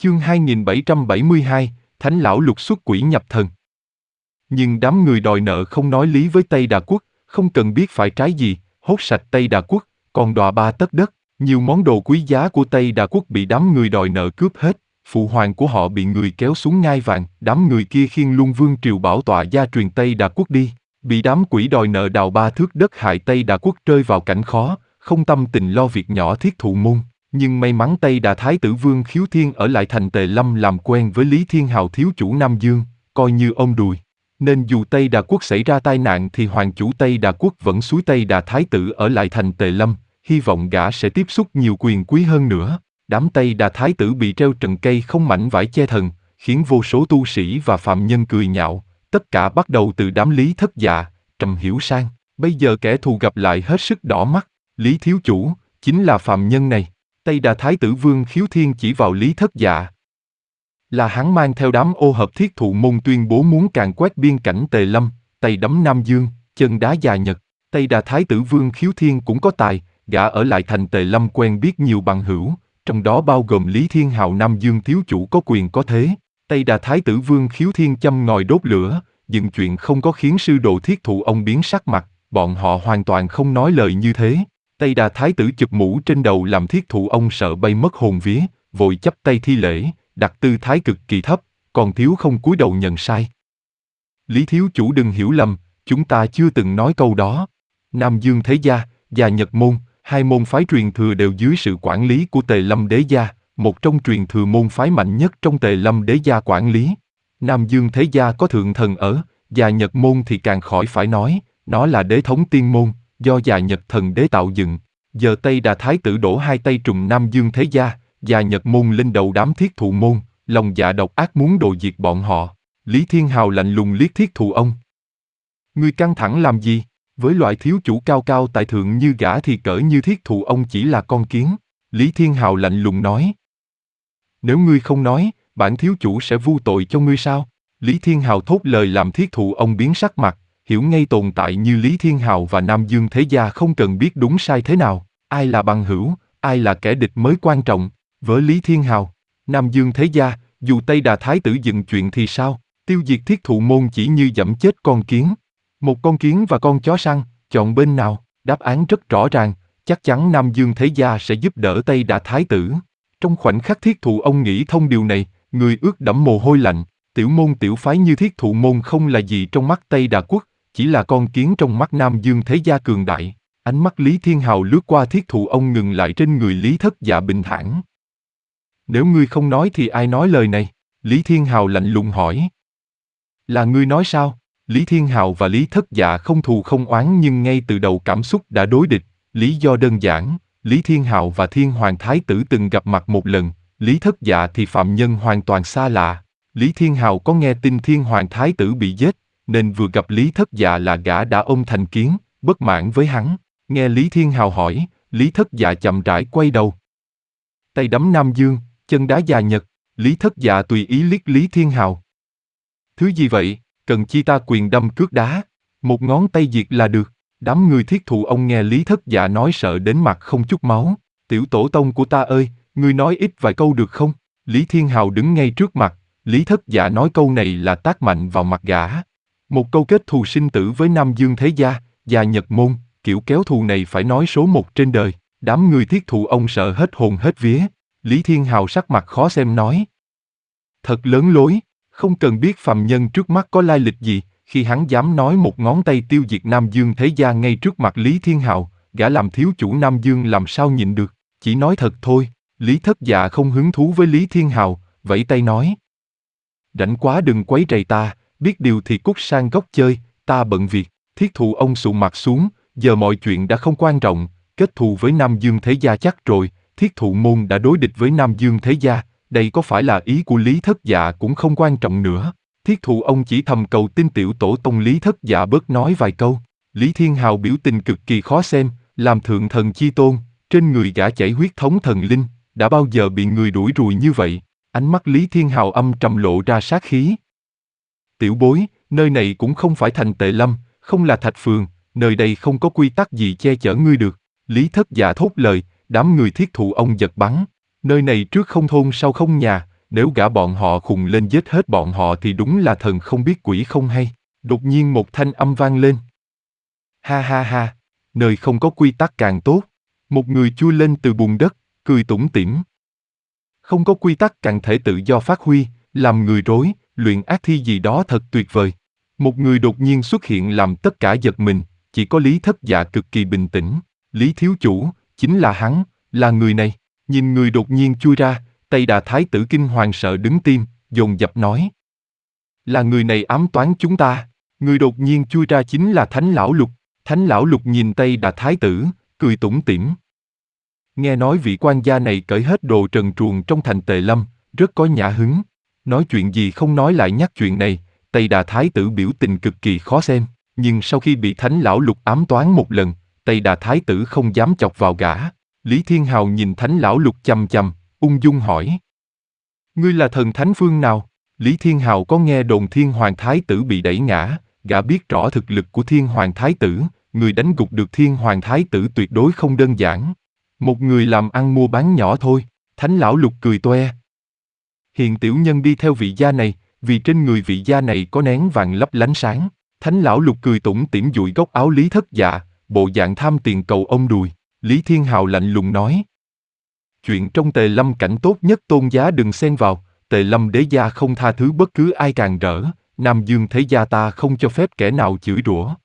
Chương 2772, Thánh lão lục xuất quỷ nhập thần. Nhưng đám người đòi nợ không nói lý với Tây Đà Quốc, không cần biết phải trái gì, hốt sạch Tây Đà Quốc, còn đọa 3 tấc đất. Nhiều món đồ quý giá của Tây Đà Quốc bị đám người đòi nợ cướp hết, phụ hoàng của họ bị người kéo xuống ngai vàng, đám người kia khiêng Luân Vương triều bảo tọa gia truyền Tây Đà Quốc đi, bị đám quỷ đòi nợ đào 3 thước đất hại Tây Đà Quốc rơi vào cảnh khó, không tâm tình lo việc nhỏ Thiết Thụ môn. Nhưng may mắn Tây Đà Thái tử Vương Khiếu Thiên ở lại thành Tề Lâm làm quen với Lý Thiên Hào thiếu chủ Nam Dương, coi như ôm đùi. Nên dù Tây Đà Quốc xảy ra tai nạn thì hoàng chủ Tây Đà Quốc vẫn xúi Tây Đà Thái tử ở lại thành Tề Lâm, hy vọng gã sẽ tiếp xúc nhiều quyền quý hơn nữa. Đám Tây Đà Thái tử bị treo trần cây không mảnh vải che thần, khiến vô số tu sĩ và phạm nhân cười nhạo, tất cả bắt đầu từ đám Lý Thất Dạ, Trầm Hiểu Sang. Bây giờ kẻ thù gặp lại hết sức đỏ mắt, Lý thiếu chủ, chính là phạm nhân này. Tây Đà Thái tử Vương Khiếu Thiên chỉ vào Lý Thất Dạ. Là hắn mang theo đám ô hợp Thiết Thụ môn tuyên bố muốn càn quét biên cảnh Tề Lâm, tay đấm Nam Dương, chân đá Già Nhật. Tây Đà Thái tử Vương Khiếu Thiên cũng có tài, gã ở lại thành Tề Lâm quen biết nhiều bằng hữu, trong đó bao gồm Lý Thiên Hào Nam Dương thiếu chủ có quyền có thế. Tây Đà Thái tử Vương Khiếu Thiên châm ngòi đốt lửa, dừng chuyện không có khiến sư đồ Thiết Thụ ông biến sắc mặt, bọn họ hoàn toàn không nói lời như thế. Tây Đà Thái tử chụp mũ trên đầu làm Thiết Thụ ông sợ bay mất hồn vía, vội chắp tay thi lễ, đặt tư thái cực kỳ thấp, còn thiếu không cúi đầu nhận sai. Lý thiếu chủ đừng hiểu lầm, chúng ta chưa từng nói câu đó. Nam Dương Thế Gia, Già Nhật Môn, hai môn phái truyền thừa đều dưới sự quản lý của Tề Lâm Đế Gia, một trong truyền thừa môn phái mạnh nhất trong Tề Lâm Đế Gia quản lý. Nam Dương Thế Gia có thượng thần ở, Già Nhật Môn thì càng khỏi phải nói, nó là đế thống tiên môn, do Già Nhật thần đế tạo dựng. Giờ Tây Đà Thái tử đổ hai tay trùm Nam Dương Thế Gia, Già Nhật Môn lên đầu đám Thiết Thụ môn, lòng dạ độc ác muốn đồ diệt bọn họ. Lý Thiên Hào lạnh lùng liếc Thiết Thụ ông. Ngươi căng thẳng làm gì? Với loại thiếu chủ cao cao tại thượng như gã thì cỡ như Thiết Thụ ông chỉ là con kiến. Lý Thiên Hào lạnh lùng nói. Nếu ngươi không nói, bản thiếu chủ sẽ vu tội cho ngươi sao? Lý Thiên Hào thốt lời làm Thiết Thụ ông biến sắc mặt, hiểu ngay tồn tại như Lý Thiên Hào và Nam Dương Thế Gia không cần biết đúng sai thế nào, ai là bằng hữu, ai là kẻ địch mới quan trọng. Với Lý Thiên Hào, Nam Dương Thế Gia, dù Tây Đà Thái tử dựng chuyện thì sao, tiêu diệt Thiết Thụ môn chỉ như giẫm chết con kiến. Một con kiến và con chó săn, chọn bên nào? Đáp án rất rõ ràng, chắc chắn Nam Dương Thế Gia sẽ giúp đỡ Tây Đà Thái tử. Trong khoảnh khắc Thiết Thụ ông nghĩ thông điều này, người ướt đẫm mồ hôi lạnh, tiểu môn tiểu phái như Thiết Thụ môn không là gì trong mắt Tây Đà Quốc, chỉ là con kiến trong mắt Nam Dương Thế Gia cường đại. Ánh mắt Lý Thiên Hào lướt qua Thiết Thụ ông ngừng lại trên người Lý Thất Dạ bình thản. Nếu ngươi không nói thì ai nói lời này? Lý Thiên Hào lạnh lùng hỏi. Là ngươi nói sao? Lý Thiên Hào và Lý Thất Dạ không thù không oán nhưng ngay từ đầu cảm xúc đã đối địch. Lý do đơn giản, Lý Thiên Hào và Thiên Hoàng Thái tử từng gặp mặt một lần, Lý Thất Dạ thì phạm nhân hoàn toàn xa lạ. Lý Thiên Hào có nghe tin Thiên Hoàng Thái tử bị giết, nên vừa gặp Lý Thất Dạ là gã đã ôm thành kiến, bất mãn với hắn. Nghe Lý Thiên Hào hỏi, Lý Thất Dạ chậm rãi quay đầu. Tay đấm Nam Dương, chân đá Già Nhật, Lý Thất Dạ tùy ý liếc Lý Thiên Hào. Thứ gì vậy, cần chi ta quyền đâm cước đá, một ngón tay diệt là được. Đám người Thiết Thụ ông nghe Lý Thất Dạ nói sợ đến mặt không chút máu. Tiểu tổ tông của ta ơi, ngươi nói ít vài câu được không? Lý Thiên Hào đứng ngay trước mặt, Lý Thất Dạ nói câu này là tát mạnh vào mặt gã. Một câu kết thù sinh tử với Nam Dương Thế Gia, Già Nhật Môn, kiểu kéo thù này phải nói số một trên đời. Đám người Thiết Thụ ông sợ hết hồn hết vía. Lý Thiên Hào sắc mặt khó xem nói. Thật lớn lối, không cần biết phàm nhân trước mắt có lai lịch gì, khi hắn dám nói một ngón tay tiêu diệt Nam Dương Thế Gia ngay trước mặt Lý Thiên Hào, gã làm thiếu chủ Nam Dương làm sao nhịn được, chỉ nói thật thôi. Lý Thất Dạ không hứng thú với Lý Thiên Hào, vẫy tay nói. Rảnh quá đừng quấy rầy ta, biết điều thì cút sang góc chơi, ta bận việc. Thiết Thụ ông sụ mặt xuống, giờ mọi chuyện đã không quan trọng, kết thù với Nam Dương Thế Gia chắc rồi, Thiết Thụ môn đã đối địch với Nam Dương Thế Gia, đây có phải là ý của Lý Thất Dạ cũng không quan trọng nữa. Thiết Thụ ông chỉ thầm cầu tin tiểu tổ tông Lý Thất Dạ bớt nói vài câu. Lý Thiên Hào biểu tình cực kỳ khó xem, làm thượng thần chi tôn, trên người gã chảy huyết thống thần linh, đã bao giờ bị người đuổi ruồi như vậy? Ánh mắt Lý Thiên Hào âm trầm lộ ra sát khí. Tiểu bối, nơi này cũng không phải thành Tề Lâm, không là Thạch Phường, nơi đây không có quy tắc gì che chở ngươi được. Lý Thất Dạ thốt lời, đám người Thiết Thụ ông giật bắn. Nơi này trước không thôn sau không nhà, Nếu gã bọn họ khùng lên giết hết bọn họ thì đúng là thần không biết quỷ không hay. Đột nhiên một thanh âm vang lên. Ha ha ha, nơi không có quy tắc càng tốt. Một người chui lên từ bùn đất, cười tủm tỉm. Không có quy tắc càng thể tự do phát huy, làm người rối, luyện ác thi gì đó thật tuyệt vời. Một người đột nhiên xuất hiện làm tất cả giật mình, chỉ có Lý Thất Dạ cực kỳ bình tĩnh. Lý thiếu chủ, chính là hắn, là người này. Nhìn người đột nhiên chui ra, Tây Đà Thái tử kinh hoàng sợ đứng tim, dồn dập nói. Là người này ám toán chúng ta. Người đột nhiên chui ra chính là Thánh Lão Lục. Thánh Lão Lục nhìn Tây Đà Thái tử, cười tủm tỉm. Nghe nói vị quan gia này cởi hết đồ trần truồng trong thành Tề Lâm, rất có nhã hứng. Nói chuyện gì không nói lại nhắc chuyện này, Tây Đà Thái tử biểu tình cực kỳ khó xem. Nhưng sau khi bị Thánh Lão Lục ám toán một lần, Tây Đà Thái tử không dám chọc vào gã. Lý Thiên Hào nhìn Thánh Lão Lục chằm chằm, ung dung hỏi. Ngươi là thần thánh phương nào? Lý Thiên Hào có nghe đồn Thiên Hoàng Thái tử bị đẩy ngã, gã biết rõ thực lực của Thiên Hoàng Thái tử, người đánh gục được Thiên Hoàng Thái tử tuyệt đối không đơn giản. Một người làm ăn mua bán nhỏ thôi. Thánh Lão Lục cười toe. Hiện tiểu nhân đi theo vị gia này, vì trên người vị gia này có nén vàng lấp lánh sáng. Thánh Lão Lục cười tủm tỉm dụi góc áo Lý Thất Dạ, bộ dạng tham tiền cầu ông đùi. Lý Thiên Hào lạnh lùng nói. Chuyện trong Tề Lâm cảnh tốt nhất tôn giá đừng xen vào, Tề Lâm đế gia không tha thứ bất cứ ai càn rỡ, Nam Dương thế gia ta không cho phép kẻ nào chửi rủa.